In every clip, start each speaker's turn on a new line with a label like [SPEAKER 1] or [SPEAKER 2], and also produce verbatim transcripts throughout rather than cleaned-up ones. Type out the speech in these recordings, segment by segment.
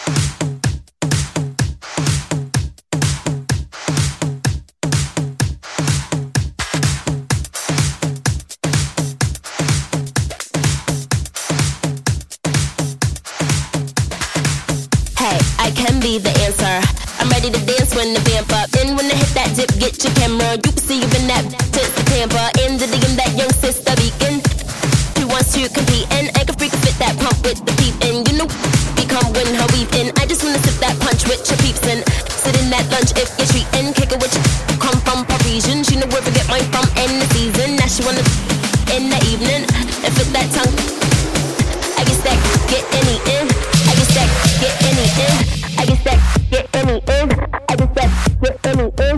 [SPEAKER 1] Hey, I can be the answer. I'm ready to dance when the vamp up. And when I hit that dip, get your camera. You can see you in that tits the Tampa. In the D M, that young sister beacon. Who wants to compete? And I can freak fit that pump with the peep. And you know, become when her weave in. I just wanna sip that punch with your peeps and sit in that lunch if you're treating. Kick it with you. Come from Parisian. She know where to get mine from in the season. Now she wanna in the evening. And fit that tongue. I guess that get any in. I guess that get any in. I guess that get any in. I guess that get any in.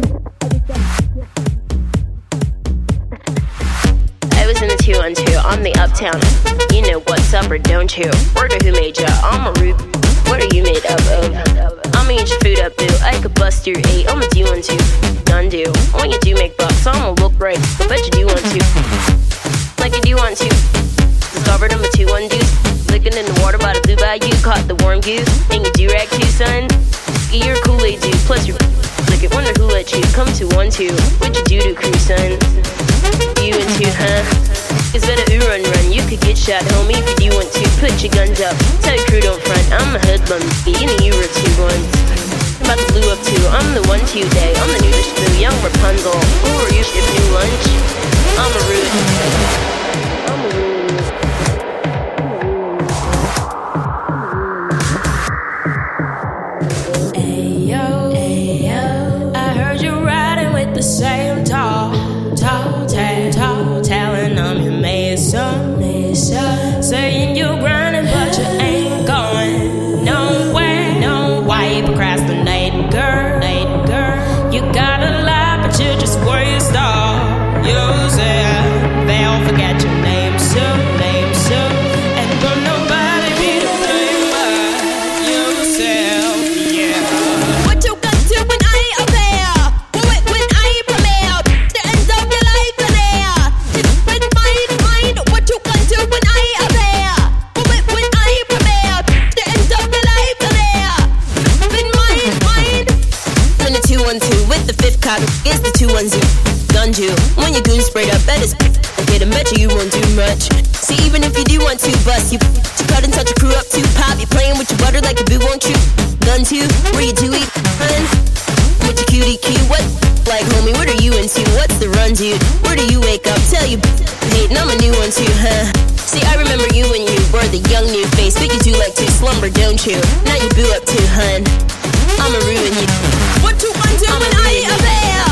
[SPEAKER 1] I was in the two on two on the uptown. You know what's up or don't you? Word of who made ya? I'm a root. What are you made up of? I'ma eat your food up, boo. I could bust your eight. I'ma do one two. Done do. When you do make bucks, I'ma look right. Bet you do want to. Like you do want to. Discovered I'm a two one dude. Licking in the water by the blue bayou. Caught the warm goose. And you do rag too, son. You're a Kool-Aid dude. Plus you're like it. Wonder who let you come to one two. What you do to crew, son? You and two, huh? It's better ooh run run. You could get shot, homie, if you do want to. Put your guns up. Tell your crew don't front. I'm a hoodlum. You know you were two ones. I'm about to blue up too. I'm the one two day. I'm the newish boo. Young Rapunzel. Who are you? Ship new lunch. I'm a rude. I'm a rude.
[SPEAKER 2] The same tall, tall, tall, tall, telling I'm your mason, mason. Saying you're grinding, but you ain't going nowhere. No, why you procrastinate, girl, girl? You got a lot, but you just waste all yourself. They'll forget your name soon, name soon, and don't nobody be to blame but yourself, yeah.
[SPEAKER 3] What you gonna do when I ain't there?
[SPEAKER 1] It's the two ones you done you. When your goon sprayed up, better get and bet you you won't do much. See, even if you do want to bust, you you cut and touch your crew up too. Pop, you playing with your butter like a boo, won't you? Done too. Where you do eat, hun? With your cutie cue, what? Like, homie, what are you into? What's the run, dude? Where do you wake up? Tell you hating, I'm a new one too, huh? See, I remember you when you were the young new face, but you do like to slumber, don't you? Now you boo up too, hun. I'ma ruin you.
[SPEAKER 3] What you gonna do when I ain't there?